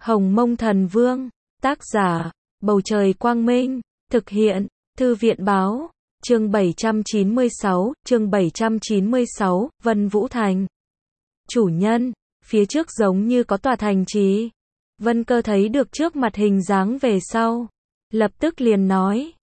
Hồng Mông Thần Vương, tác giả, Bầu Trời Quang Minh, thực hiện, Thư viện Báo, chương 796, Vân Vũ Thành. Chủ nhân, phía trước giống như có tòa thành trì. Vân Cơ thấy được trước mặt hình dáng về sau, lập tức liền nói,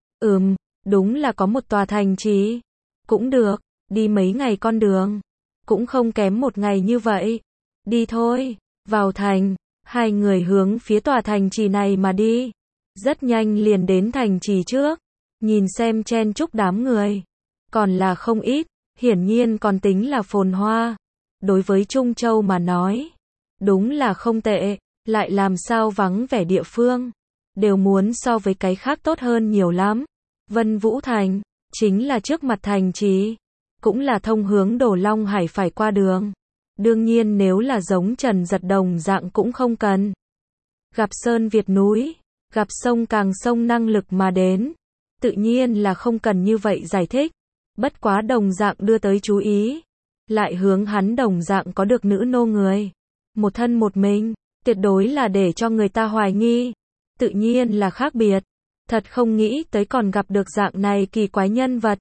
đúng là có một tòa thành trì. Cũng được, đi mấy ngày con đường, cũng không kém một ngày như vậy. Đi thôi, vào thành. Hai người hướng phía tòa thành trì này mà đi. Rất nhanh liền đến thành trì trước. Nhìn xem chen chúc đám người. Còn là không ít, hiển nhiên còn tính là phồn hoa. Đối với Trung Châu mà nói, đúng là không tệ, lại làm sao vắng vẻ địa phương. Đều muốn so với cái khác tốt hơn nhiều lắm. Vân Vũ Thành, chính là trước mặt thành trì. Cũng là thông hướng Đồ Long Hải phải qua đường. Đương nhiên nếu là giống Trần Giật đồng dạng cũng không cần. Gặp sơn Việt núi, gặp sông càng sông năng lực mà đến. Tự nhiên là không cần như vậy giải thích. Bất quá đồng dạng đưa tới chú ý. Lại hướng hắn đồng dạng có được nữ nô người. Một thân một mình, tuyệt đối là để cho người ta hoài nghi. Tự nhiên là khác biệt. Thật không nghĩ tới còn gặp được dạng này kỳ quái nhân vật.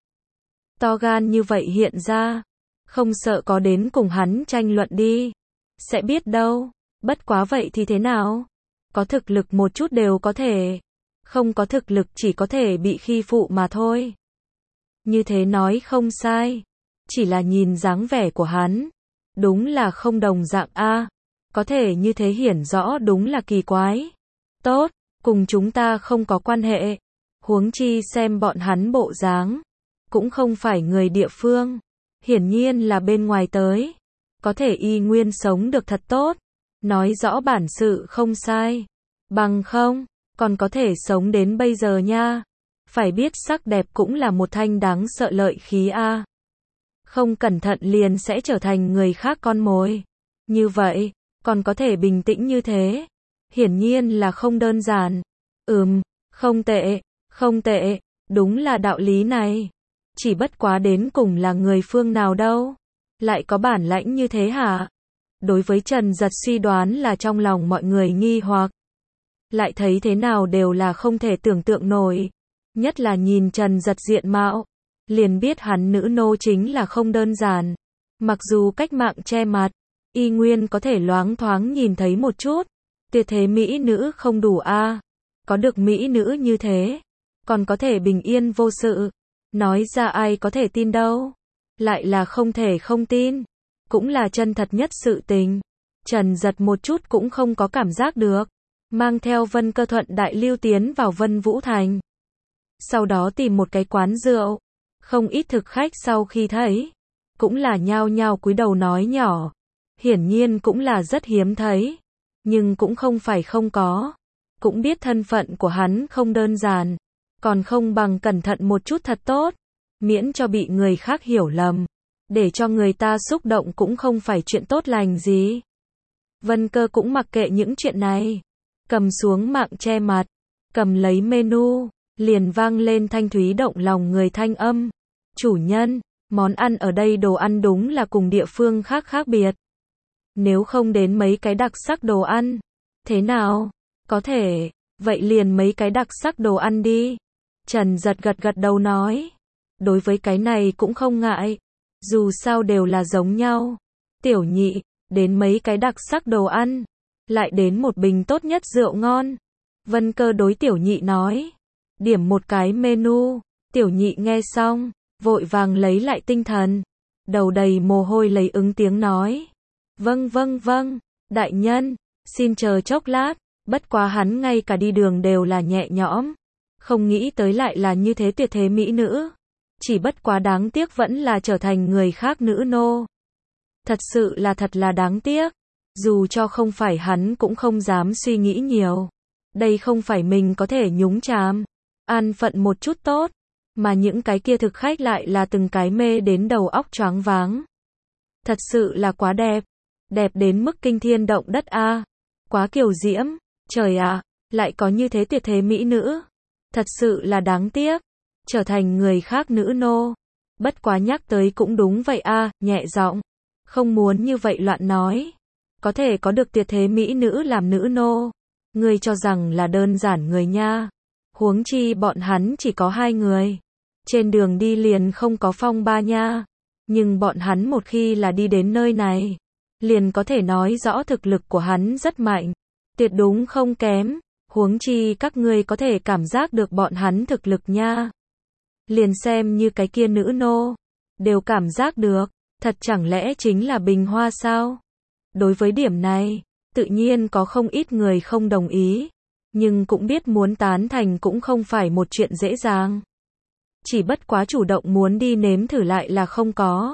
To gan như vậy hiện ra. Không sợ có đến cùng hắn tranh luận đi. Sẽ biết đâu. Bất quá vậy thì thế nào? Có thực lực một chút đều có thể. Không có thực lực chỉ có thể bị khi phụ mà thôi. Như thế nói không sai. Chỉ là nhìn dáng vẻ của hắn. Đúng là không đồng dạng a. Có thể như thế hiển rõ đúng là kỳ quái. Tốt, cùng chúng ta không có quan hệ. Huống chi xem bọn hắn bộ dáng. Cũng không phải người địa phương. Hiển nhiên là bên ngoài tới. Có thể y nguyên sống được thật tốt. Nói rõ bản sự không sai. Bằng không, còn có thể sống đến bây giờ nha. Phải biết sắc đẹp cũng là một thanh đáng sợ lợi khí a. Không cẩn thận liền sẽ trở thành người khác con mồi. Như vậy, còn có thể bình tĩnh như thế. Hiển nhiên là không đơn giản. Không tệ, không tệ, đúng là đạo lý này. Chỉ bất quá đến cùng là người phương nào đâu. Lại có bản lãnh như thế hả? Đối với Trần Giật suy đoán là trong lòng mọi người nghi hoặc. Lại thấy thế nào đều là không thể tưởng tượng nổi. Nhất là nhìn Trần Giật diện mạo. Liền biết hắn nữ nô chính là không đơn giản. Mặc dù cách mạng che mặt, y nguyên có thể loáng thoáng nhìn thấy một chút. Tuyệt thế mỹ nữ không đủ a. Có được mỹ nữ như thế, còn có thể bình yên vô sự. Nói ra ai có thể tin đâu. Lại là không thể không tin. Cũng là chân thật nhất sự tình. Trần Giật một chút cũng không có cảm giác được. Mang theo Vân Cơ thuận đại lưu tiến vào Vân Vũ Thành. Sau đó tìm một cái quán rượu. Không ít thực khách sau khi thấy, cũng là nhao nhao cúi đầu nói nhỏ. Hiển nhiên cũng là rất hiếm thấy. Nhưng cũng không phải không có. Cũng biết thân phận của hắn không đơn giản. Còn không bằng cẩn thận một chút thật tốt. Miễn cho bị người khác hiểu lầm. Để cho người ta xúc động cũng không phải chuyện tốt lành gì. Vân Cơ cũng mặc kệ những chuyện này. Cầm xuống mạng che mặt. Cầm lấy menu. Liền vang lên thanh thúy động lòng người thanh âm. Chủ nhân, món ăn ở đây đồ ăn đúng là cùng địa phương khác khác biệt. Nếu không đến mấy cái đặc sắc đồ ăn. Thế nào? Có thể, vậy liền mấy cái đặc sắc đồ ăn đi. Trần Giật gật đầu nói. Đối với cái này cũng không ngại. Dù sao đều là giống nhau. Tiểu Nhị, đến mấy cái đặc sắc đồ ăn. Lại đến một bình tốt nhất rượu ngon. Vân Cơ đối Tiểu Nhị nói. Điểm một cái menu. Tiểu Nhị nghe xong, vội vàng lấy lại tinh thần. Đầu đầy mồ hôi lấy ứng tiếng nói. Vâng, đại nhân, xin chờ chốc lát. Bất quá hắn ngay cả đi đường đều là nhẹ nhõm. Không nghĩ tới lại là như thế tuyệt thế mỹ nữ. Chỉ bất quá đáng tiếc vẫn là trở thành người khác nữ nô. Thật là đáng tiếc. Dù cho không phải hắn cũng không dám suy nghĩ nhiều. Đây không phải mình có thể nhúng chàm. An phận một chút tốt. Mà những cái kia thực khách lại là từng cái mê đến đầu óc choáng váng. Thật sự là quá đẹp. Đẹp đến mức kinh thiên động đất a. Quá kiều diễm. Trời ạ, lại có như thế tuyệt thế mỹ nữ. Thật sự là đáng tiếc. Trở thành người khác nữ nô. Bất quá nhắc tới cũng đúng vậy a, nhẹ giọng. Không muốn như vậy loạn nói. Có thể có được tuyệt thế mỹ nữ làm nữ nô. Ngươi cho rằng là đơn giản người nha. Huống chi bọn hắn chỉ có 2 người. Trên đường đi liền không có phong ba nha. Nhưng bọn hắn một khi là đi đến nơi này, liền có thể nói rõ thực lực của hắn rất mạnh. Tuyệt đúng không kém. Huống chi các ngươi có thể cảm giác được bọn hắn thực lực nha. Liền xem như cái kia nữ nô, đều cảm giác được. Thật chẳng lẽ chính là Bình Hoa sao? Đối với điểm này, tự nhiên có không ít người không đồng ý. Nhưng cũng biết muốn tán thành cũng không phải một chuyện dễ dàng. Chỉ bất quá chủ động muốn đi nếm thử lại là không có.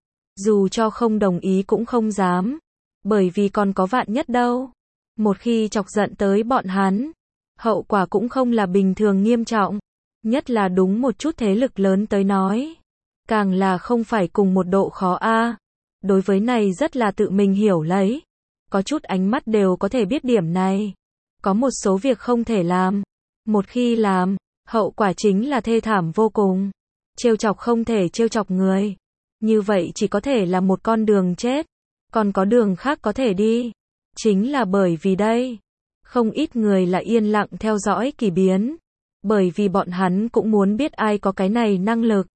Dù cho không đồng ý cũng không dám. Bởi vì còn có vạn nhất đâu. Một khi chọc giận tới bọn hắn, hậu quả cũng không là bình thường nghiêm trọng. Nhất là đúng một chút thế lực lớn tới nói. Càng là không phải cùng một độ khó a. Đối với này rất là tự mình hiểu lấy. Có chút ánh mắt đều có thể biết điểm này. Có một số việc không thể làm. Một khi làm, hậu quả chính là thê thảm vô cùng. Trêu chọc không thể trêu chọc người. Như vậy chỉ có thể là một con đường chết. Còn có đường khác có thể đi. Chính là bởi vì đây. Không ít người là yên lặng theo dõi kỳ biến. Bởi vì bọn hắn cũng muốn biết ai có cái này năng lực.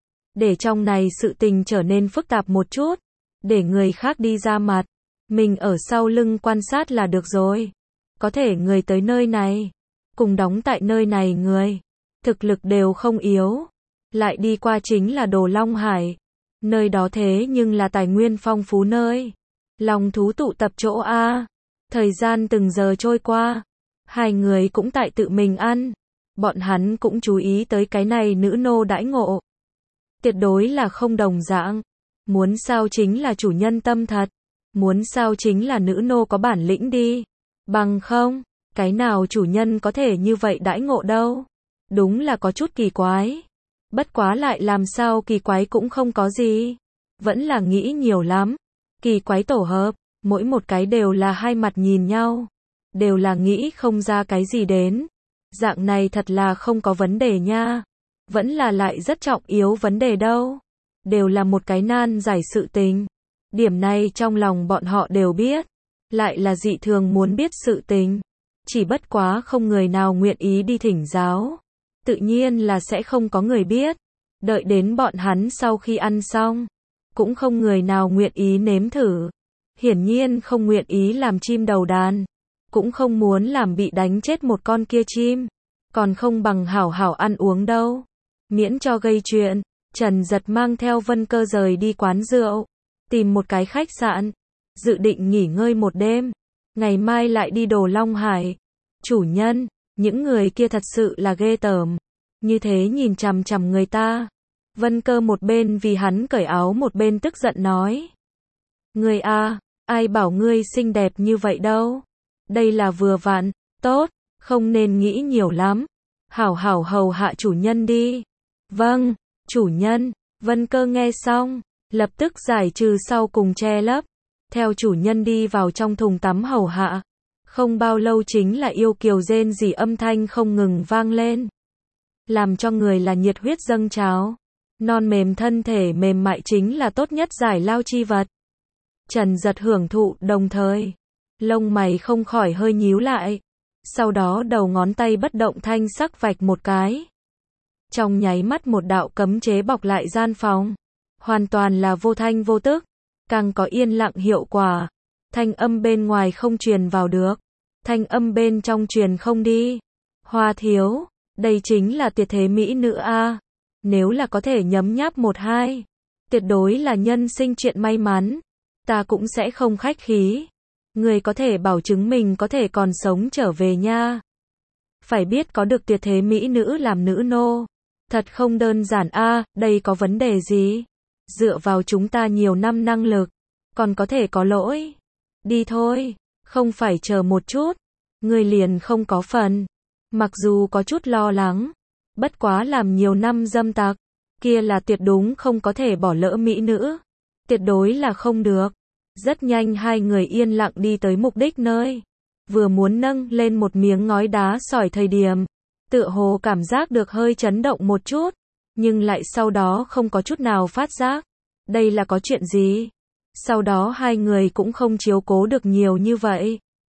Để trong này sự tình trở nên phức tạp một chút. Để người khác đi ra mặt. Mình ở sau lưng quan sát là được rồi. Có thể người tới nơi này. Cùng đóng tại nơi này người. Thực lực đều không yếu. Lại đi qua chính là Đồ Long Hải. Nơi đó thế nhưng là tài nguyên phong phú nơi. Long thú tụ tập chỗ A. Thời gian từng giờ trôi qua. 2 người cũng tại tự mình ăn. Bọn hắn cũng chú ý tới cái này nữ nô đãi ngộ. Tuyệt đối là không đồng dạng. Muốn sao chính là chủ nhân tâm thật. Muốn sao chính là nữ nô có bản lĩnh đi. Bằng không, cái nào chủ nhân có thể như vậy đãi ngộ đâu. Đúng là có chút kỳ quái. Bất quá lại làm sao kỳ quái cũng không có gì. Vẫn là nghĩ nhiều lắm. Kỳ quái tổ hợp, mỗi một cái đều là hai mặt nhìn nhau. Đều là nghĩ không ra cái gì đến. Dạng này thật là không có vấn đề nha. Vẫn là lại rất trọng yếu vấn đề đâu. Đều là một cái nan giải sự tình. Điểm này trong lòng bọn họ đều biết. Lại là dị thường muốn biết sự tình. Chỉ bất quá không người nào nguyện ý đi thỉnh giáo. Tự nhiên là sẽ không có người biết. Đợi đến bọn hắn sau khi ăn xong. Cũng không người nào nguyện ý nếm thử. Hiển nhiên không nguyện ý làm chim đầu đàn. Cũng không muốn làm bị đánh chết một con kia chim. Còn không bằng hảo hảo ăn uống đâu. Miễn cho gây chuyện. Trần Giật mang theo Vân Cơ rời đi quán rượu. Tìm một cái khách sạn. Dự định nghỉ ngơi một đêm. Ngày mai lại đi Đồ Long Hải. Chủ nhân, những người kia thật sự là ghê tởm. Như thế nhìn chằm chằm người ta. Vân Cơ một bên vì hắn cởi áo một bên tức giận nói. Ngươi a, ai bảo ngươi xinh đẹp như vậy đâu. Đây là vừa vặn, tốt, không nên nghĩ nhiều lắm. Hảo hảo hầu hạ chủ nhân đi. Vâng, chủ nhân. Vân Cơ nghe xong, lập tức giải trừ sau cùng che lấp. Theo chủ nhân đi vào trong thùng tắm hầu hạ. Không bao lâu chính là yêu kiều rên rỉ âm thanh không ngừng vang lên. Làm cho người là nhiệt huyết dâng trào. Non mềm thân thể mềm mại chính là tốt nhất giải lao chi vật. Trần Giật hưởng thụ đồng thời. Lông mày không khỏi hơi nhíu lại. Sau đó đầu ngón tay bất động thanh sắc vạch một cái. Trong nháy mắt một đạo cấm chế bọc lại gian phòng. Hoàn toàn là vô thanh vô tức. Càng có yên lặng hiệu quả. Thanh âm bên ngoài không truyền vào được. Thanh âm bên trong truyền không đi. Hoa thiếu, đây chính là tuyệt thế mỹ nữ a. Nếu là có thể nhấm nháp một hai, tuyệt đối là nhân sinh chuyện may mắn. Ta cũng sẽ không khách khí. Người có thể bảo chứng mình có thể còn sống trở về nha. Phải biết có được tuyệt thế mỹ nữ làm nữ nô. Thật không đơn giản a, đây có vấn đề gì? Dựa vào chúng ta nhiều năm năng lực, còn có thể có lỗi. Đi thôi, không phải chờ một chút. Người liền không có phần. Mặc dù có chút lo lắng. Bất quá làm nhiều năm dâm tặc. Kia là tuyệt đúng không có thể bỏ lỡ mỹ nữ. Tuyệt đối là không được. Rất nhanh 2 người yên lặng đi tới mục đích nơi. Vừa muốn nâng lên một miếng ngói đá sỏi thời điểm. Tựa hồ cảm giác được hơi chấn động một chút. Nhưng lại sau đó không có chút nào phát giác. Đây là có chuyện gì? Sau đó 2 người cũng không chiếu cố được nhiều như vậy.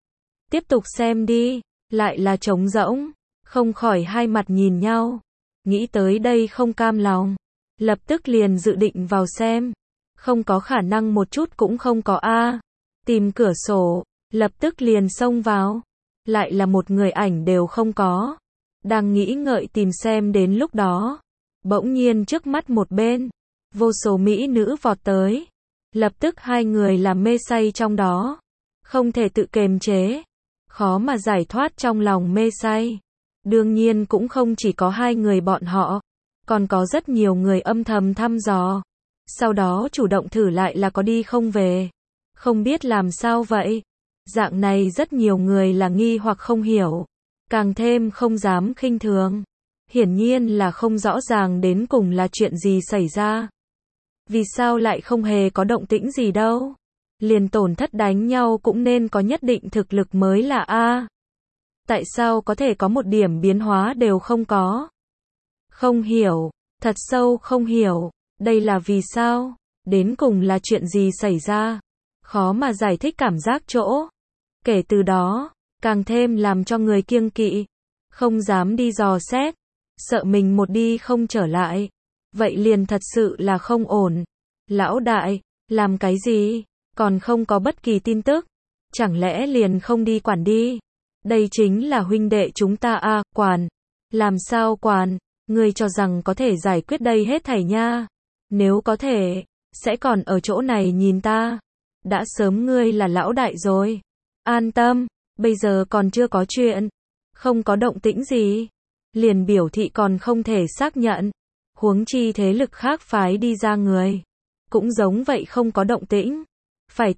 Tiếp tục xem đi, lại là trống rỗng, không khỏi hai mặt nhìn nhau. Nghĩ tới đây không cam lòng, lập tức liền dự định vào xem. Không có khả năng một chút cũng không có a. Tìm cửa sổ, lập tức liền xông vào. Lại là một người ảnh đều không có. Đang nghĩ ngợi tìm xem đến lúc đó. Bỗng nhiên trước mắt một bên, vô số mỹ nữ vọt tới. Lập tức hai người làm mê say trong đó. Không thể tự kiềm chế. Khó mà giải thoát trong lòng mê say. Đương nhiên cũng không chỉ có hai người bọn họ. Còn có rất nhiều người âm thầm thăm dò. Sau đó chủ động thử lại là có đi không về. Không biết làm sao vậy. Dạng này rất nhiều người là nghi hoặc không hiểu. Càng thêm không dám khinh thường. Hiển nhiên là không rõ ràng đến cùng là chuyện gì xảy ra. Vì sao lại không hề có động tĩnh gì đâu. Liền tổn thất đánh nhau cũng nên có nhất định thực lực mới là a. Tại sao có thể có một điểm biến hóa đều không có? Không hiểu, thật sâu không hiểu, đây là vì sao? Đến cùng là chuyện gì xảy ra? Khó mà giải thích cảm giác chỗ. Kể từ đó, càng thêm làm cho người kiêng kỵ, không dám đi dò xét, sợ mình một đi không trở lại. Vậy liền thật sự là không ổn. Lão đại, làm cái gì? Còn không có bất kỳ tin tức. Chẳng lẽ liền không đi quản đi? Đây chính là huynh đệ chúng ta a, quản. Làm sao quản? Ngươi cho rằng có thể giải quyết đây hết thảy nha. Nếu có thể, sẽ còn ở chỗ này nhìn ta. Đã sớm ngươi là lão đại rồi. An tâm, bây giờ còn chưa có chuyện. Không có động tĩnh gì. Liền biểu thị còn không thể xác nhận. Huống chi thế lực khác phái đi ra người. Cũng giống vậy không có động tĩnh. Phải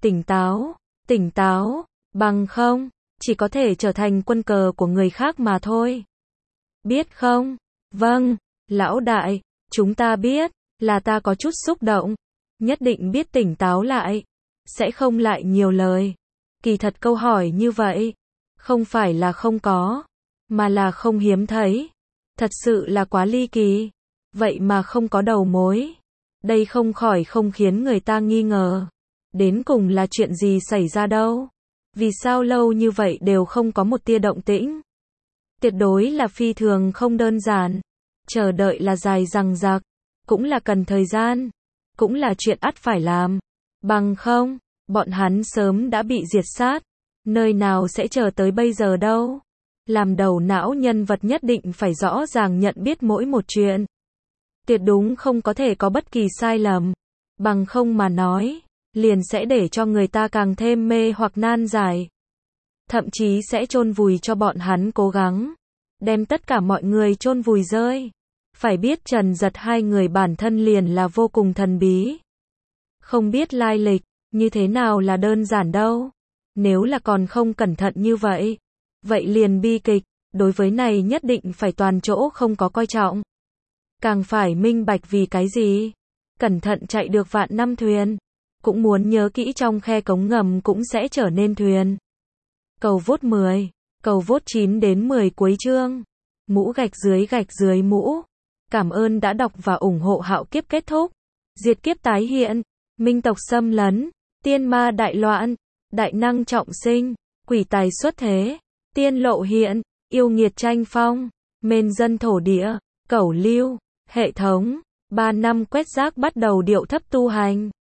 tỉnh táo, bằng không, chỉ có thể trở thành quân cờ của người khác mà thôi. Biết không? Vâng, lão đại, chúng ta biết, là ta có chút xúc động. Nhất định biết tỉnh táo lại. Sẽ không lại nhiều lời. Kỳ thật câu hỏi như vậy, không phải là không có, mà là không hiếm thấy. Thật sự là quá ly kỳ. Vậy mà không có đầu mối. Đây không khỏi không khiến người ta nghi ngờ. Đến cùng là chuyện gì xảy ra đâu? Vì sao lâu như vậy đều không có một tia động tĩnh? Tuyệt đối là phi thường không đơn giản. Chờ đợi là dài dằng dặc, cũng là cần thời gian, cũng là chuyện ắt phải làm. Bằng không, bọn hắn sớm đã bị diệt sát. Nơi nào sẽ chờ tới bây giờ đâu? Làm đầu não nhân vật nhất định phải rõ ràng nhận biết mỗi một chuyện. Tuyệt đúng không có thể có bất kỳ sai lầm. Bằng không mà nói, liền sẽ để cho người ta càng thêm mê hoặc nan giải. Thậm chí sẽ chôn vùi cho bọn hắn cố gắng. Đem tất cả mọi người chôn vùi rơi. Phải biết Trần Giật hai người bản thân liền là vô cùng thần bí. Không biết lai lịch, như thế nào là đơn giản đâu. Nếu là còn không cẩn thận như vậy, vậy liền bi kịch. Đối với này nhất định phải toàn chỗ không có coi trọng. Càng phải minh bạch vì cái gì. Cẩn thận chạy được vạn năm thuyền. Cũng muốn nhớ kỹ trong khe cống ngầm cũng sẽ trở nên thuyền. Cầu vốt 10, cầu vốt 9 đến 10 cuối chương. Mũ gạch dưới mũ. Cảm ơn đã đọc và ủng hộ Hạo Kiếp kết thúc. Diệt kiếp tái hiện. Minh tộc xâm lấn. Tiên ma đại loạn. Đại năng trọng sinh. Quỷ tài xuất thế. Tiên lộ hiện. Yêu nghiệt tranh phong. Mên dân thổ địa. Cẩu lưu. Hệ thống. 3 năm quét rác bắt đầu điệu thấp tu hành.